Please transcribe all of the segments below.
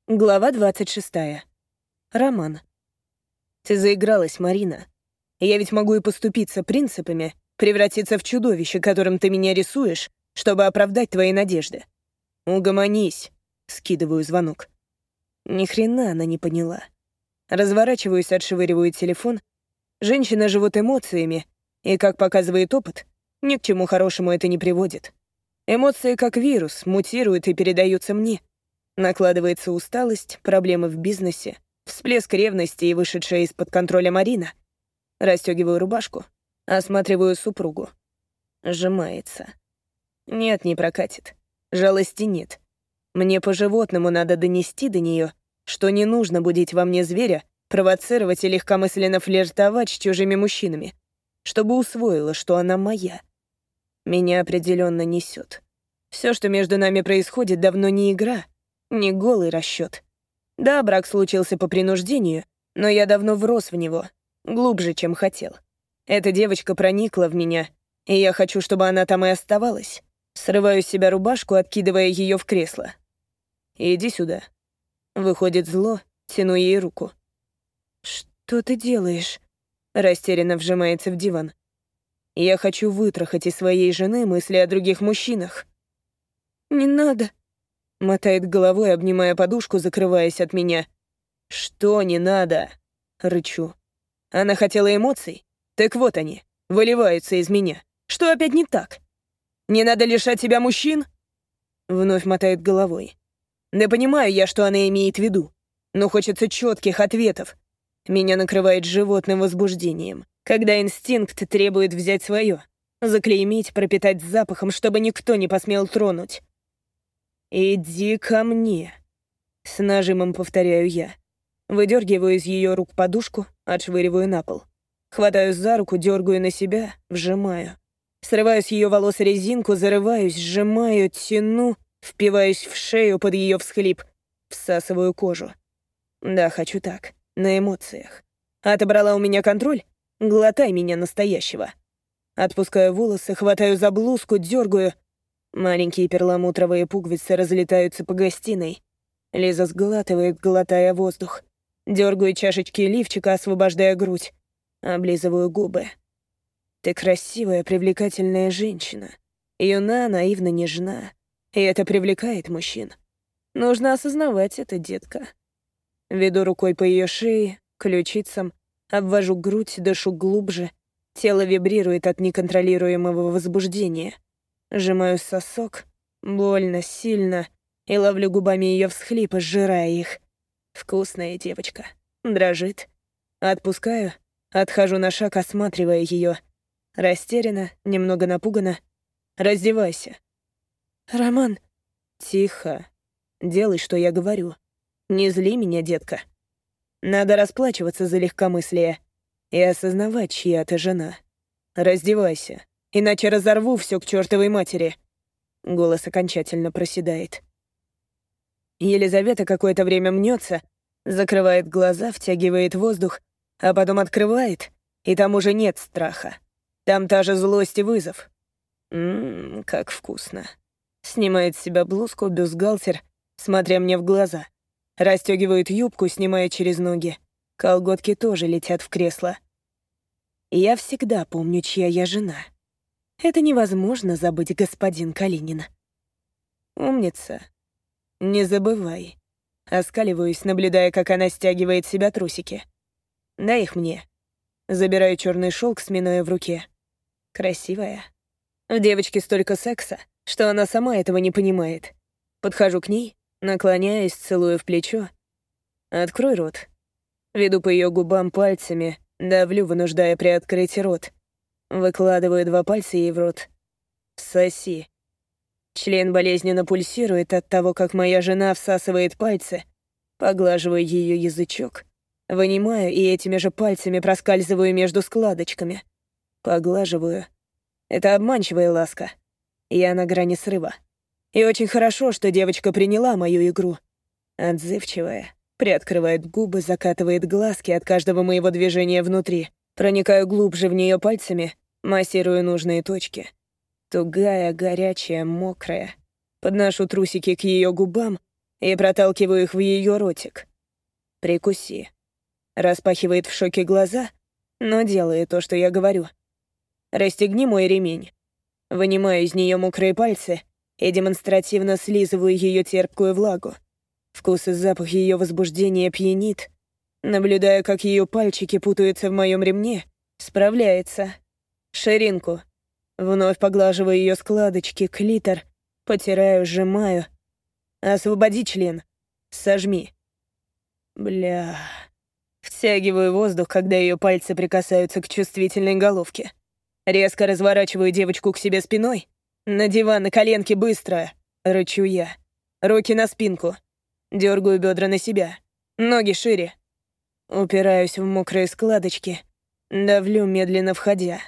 Глава 26. Роман. Ты заигралась, Марина. Я ведь могу и поступиться принципами, превратиться в чудовище, которым ты меня рисуешь, чтобы оправдать твои надежды. Угомонись. Скидываю звонок. Ни хрена она не поняла. Разворачиваюсь, отшвыриваю телефон. Женщины живут эмоциями, и, как показывает опыт, ни к чему хорошему это не приводит. Эмоции, как вирус, мутируют и передаются мне. Накладывается усталость, проблемы в бизнесе, всплеск ревности и вышедшая из-под контроля Марина. Расстегиваю рубашку, осматриваю супругу. Сжимается. Нет, не прокатит. Жалости нет. Мне по-животному надо донести до нее, что не нужно будить во мне зверя, провоцировать и легкомысленно флиртовать с чужими мужчинами, чтобы усвоила, что она моя. Меня определенно несет. Все, что между нами происходит, давно не игра, не голый расчет. Да, брак случился по принуждению, но я давно врос в него, глубже, чем хотел. Эта девочка проникла в меня, и я хочу, чтобы она там и оставалась. Срываю с себя рубашку, откидывая ее в кресло. «Иди сюда». Выходит зло, тяну ей руку. «Что ты делаешь?» Растерянно вжимается в диван. «Я хочу вытрахать из своей жены мысли о других мужчинах». «Не надо». Мотает головой, обнимая подушку, закрываясь от меня. «Что не надо?» — рычу. Она хотела эмоций? Так вот они, выливаются из меня. Что опять не так? Не надо лишать себя мужчин? Вновь мотает головой. Да понимаю я, что она имеет в виду, но хочется четких ответов. Меня накрывает животным возбуждением, когда инстинкт требует взять свое, заклеймить, пропитать запахом, чтобы никто не посмел тронуть. «Иди ко мне», — с нажимом повторяю я. Выдергиваю из ее рук подушку, отшвыриваю на пол. Хватаю за руку, дергаю на себя, вжимаю. Срываю с ее волос резинку, зарываюсь, сжимаю, тяну, впиваюсь в шею под ее всхлип, всасываю кожу. Да, хочу так, на эмоциях. Отобрала у меня контроль? Глотай меня настоящего. Отпускаю волосы, хватаю за блузку, дергаю. Маленькие перламутровые пуговицы разлетаются по гостиной. Лиза сглатывает, глотая воздух. Дергаю чашечки лифчика, освобождая грудь. Облизываю губы. Ты красивая, привлекательная женщина. Юна, наивна, нежна. И это привлекает мужчин. Нужно осознавать это, детка. Веду рукой по ее шее, ключицам, обвожу грудь, дышу глубже. Тело вибрирует от неконтролируемого возбуждения. Сжимаю сосок, больно, сильно, и ловлю губами ее всхлипы, сжирая их. Вкусная девочка. Дрожит. Отпускаю, отхожу на шаг, осматривая ее. Растеряна, немного напугана. Раздевайся. «Роман». Тихо. Делай, что я говорю. Не зли меня, детка. Надо расплачиваться за легкомыслие и осознавать, чья ты жена. Раздевайся, иначе разорву все к чертовой матери. Голос окончательно проседает. Елизавета какое-то время мнется, закрывает глаза, втягивает воздух, а потом открывает, и там уже нет страха. Там та же злость и вызов. Как вкусно. Снимает с себя блузку, бюстгальтер, смотря мне в глаза. Расстегивает юбку, снимая через ноги. Колготки тоже летят в кресло. Я всегда помню, чья я жена. Это невозможно забыть, господин Калинин. Умница. Не забывай. Оскаливаюсь, наблюдая, как она стягивает с себя трусики. Дай их мне. Забираю черный шелк, сминая в руке. Красивая. В девочке столько секса, что она сама этого не понимает. Подхожу к ней, наклоняюсь, целую в плечо. Открой рот. Веду по ее губам пальцами, давлю, вынуждая приоткрыть рот. Выкладываю 2 пальца ей в рот. Соси. Член болезненно пульсирует от того, как моя жена всасывает пальцы. Поглаживаю ее язычок. Вынимаю и этими же пальцами проскальзываю между складочками. Поглаживаю. Это обманчивая ласка. Я на грани срыва. И очень хорошо, что девочка приняла мою игру. Отзывчивая. Приоткрывает губы, закатывает глазки от каждого моего движения внутри. Проникаю глубже в нее пальцами, массирую нужные точки. Тугая, горячая, мокрая. Подношу трусики к ее губам, и проталкиваю их в ее ротик. «Прикуси». Распахивает в шоке глаза, но делает то, что я говорю. «Расстегни мой ремень». Вынимаю из нее мокрые пальцы и демонстративно слизываю ее терпкую влагу. Вкус и запах ее возбуждения пьянит. Наблюдая, как ее пальчики путаются в моем ремне, справляется. Ширинку. Вновь поглаживаю ее складочки, клитор, потираю, сжимаю. «Освободи член. Сожми». Бля. Втягиваю воздух, когда ее пальцы прикасаются к чувствительной головке. Резко разворачиваю девочку к себе спиной. «На диван, на коленки, быстро!» — рычу я. Руки на спинку. Дергаю бедра на себя. Ноги шире. Упираюсь в мокрые складочки. Давлю, медленно входя.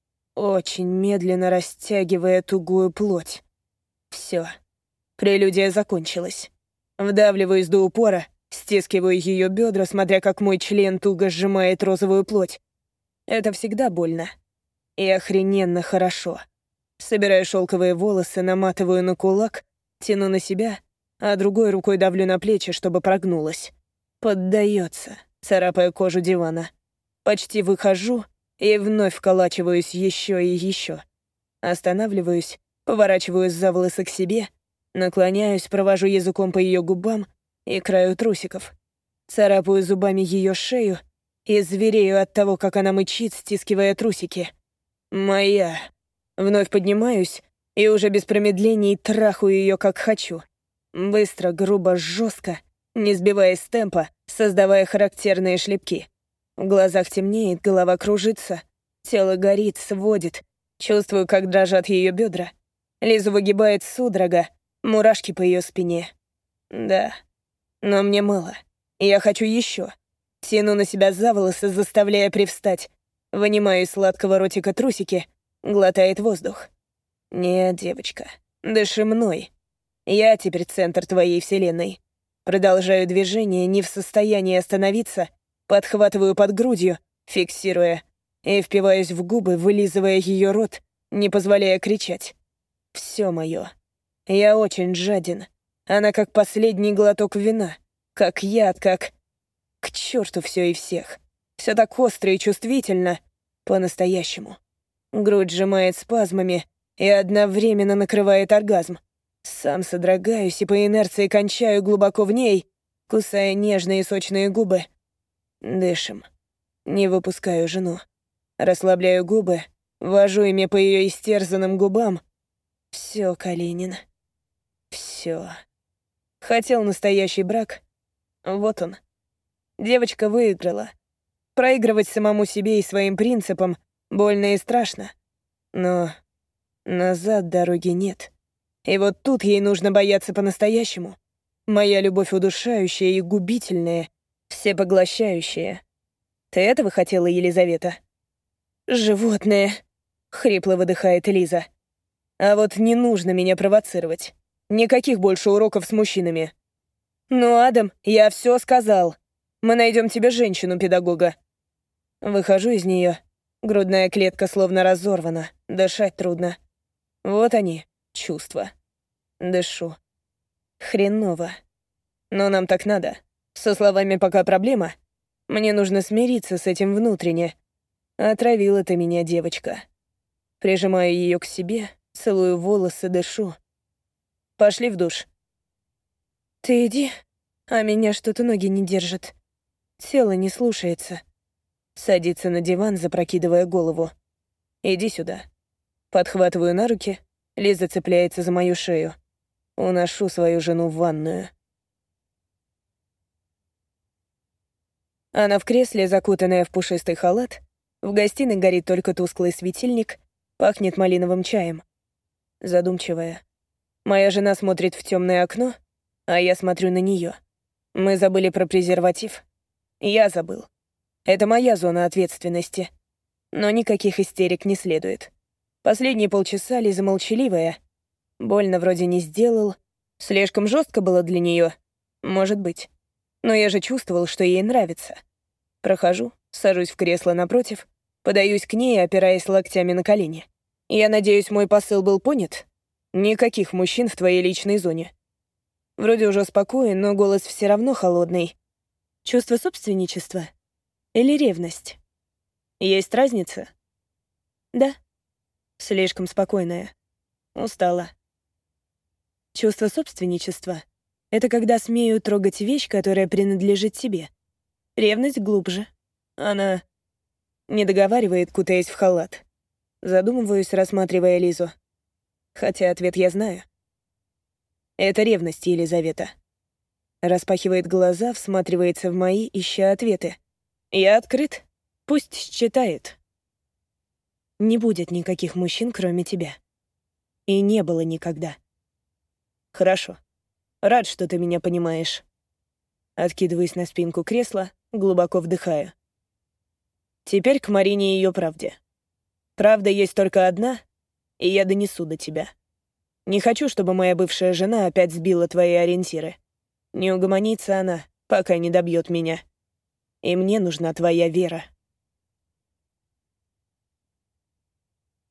Очень медленно растягивая тугую плоть. Все. Прелюдия закончилась. Вдавливаюсь до упора, стискиваю ее бедра, смотря как мой член туго сжимает розовую плоть. Это всегда больно. И охрененно хорошо. Собираю шелковые волосы, наматываю на кулак, тяну на себя, а другой рукой давлю на плечи, чтобы прогнулась. Поддается, царапая кожу дивана. Почти выхожу и вновь вколачиваюсь еще и еще. Останавливаюсь, поворачиваюсь за волосы к себе, наклоняюсь, провожу языком по ее губам и краю трусиков. Царапаю зубами ее шею и зверею от того, как она мычит, стискивая трусики. «Моя». Вновь поднимаюсь и уже без промедлений трахаю ее, как хочу. Быстро, грубо, жестко, не сбиваясь с темпа, создавая характерные шлепки. В глазах темнеет, голова кружится, тело горит, сводит. Чувствую, как дрожат ее бедра. Лизу выгибает судорога, мурашки по ее спине. Да, но мне мало. Я хочу еще. Тяну на себя за волосы, заставляя привстать. Вынимаю из сладкого ротика трусики, глотает воздух. «Нет, девочка, дыши мной. Я теперь центр твоей вселенной». Продолжаю движение, не в состоянии остановиться, подхватываю под грудью, фиксируя, и впиваюсь в губы, вылизывая ее рот, не позволяя кричать. Все мое. Я очень жаден. Она как последний глоток вина, как яд, как... К черту все и всех. Все так остро и чувствительно, по-настоящему. Грудь сжимает спазмами и одновременно накрывает оргазм. Сам содрогаюсь и по инерции кончаю глубоко в ней, кусая нежные сочные губы. Дышим. Не выпускаю жену. Расслабляю губы, вожу ими по ее истерзанным губам. Все, Калинин. Все. Хотел настоящий брак. Вот он. Девочка выиграла. Проигрывать самому себе и своим принципам больно и страшно. Но назад дороги нет. И вот тут ей нужно бояться по-настоящему. Моя любовь удушающая и губительная, всепоглощающая. Ты этого хотела, Елизавета? «Животное», — хрипло выдыхает Лиза. «А вот не нужно меня провоцировать. Никаких больше уроков с мужчинами». «Ну, Адам, я все сказал. Мы найдем тебе женщину-педагога». Выхожу из нее. Грудная клетка словно разорвана, дышать трудно. Вот они, чувства. Дышу. Хреново. Но нам так надо. Со словами «пока проблема». Мне нужно смириться с этим внутренне. Отравила ты меня, девочка. Прижимаю ее к себе, целую волосы, дышу. Пошли в душ. Ты иди, а меня что-то ноги не держат. Тело не слушается. Садится на диван, запрокидывая голову. Иди сюда. Подхватываю на руки, Лиза цепляется за мою шею. Уношу свою жену в ванную. Она в кресле, закутанная в пушистый халат. В гостиной горит только тусклый светильник, пахнет малиновым чаем. Задумчивая. Моя жена смотрит в темное окно, а я смотрю на нее. Мы забыли про презерватив. Я забыл. Это моя зона ответственности. Но никаких истерик не следует. Последние полчаса Лиза молчаливая. Больно вроде не сделал. Слишком жестко было для нее. Может быть. Но я же чувствовал, что ей нравится. Прохожу, сажусь в кресло напротив, подаюсь к ней, опираясь локтями на колени. Я надеюсь, мой посыл был понят? Никаких мужчин в твоей личной зоне. Вроде уже спокоен, но голос все равно холодный. Чувство собственничества? Или ревность? Есть разница? Да. Слишком спокойная. Устала. Чувство собственничества — это когда смею трогать вещь, которая принадлежит тебе. Ревность глубже. Она не договаривает, кутаясь в халат. Задумываюсь, рассматривая Лизу. Хотя ответ я знаю. Это ревность, Елизавета. Распахивает глаза, всматривается в мои, ища ответы. Я открыт. Пусть считает. Не будет никаких мужчин, кроме тебя. И не было никогда. Хорошо. Рад, что ты меня понимаешь. Откидываюсь на спинку кресла, глубоко вдыхаю. Теперь к Марине и ее правде. Правда есть только одна, и я донесу до тебя. Не хочу, чтобы моя бывшая жена опять сбила твои ориентиры. Не угомонится она, пока не добьет меня. И мне нужна твоя вера.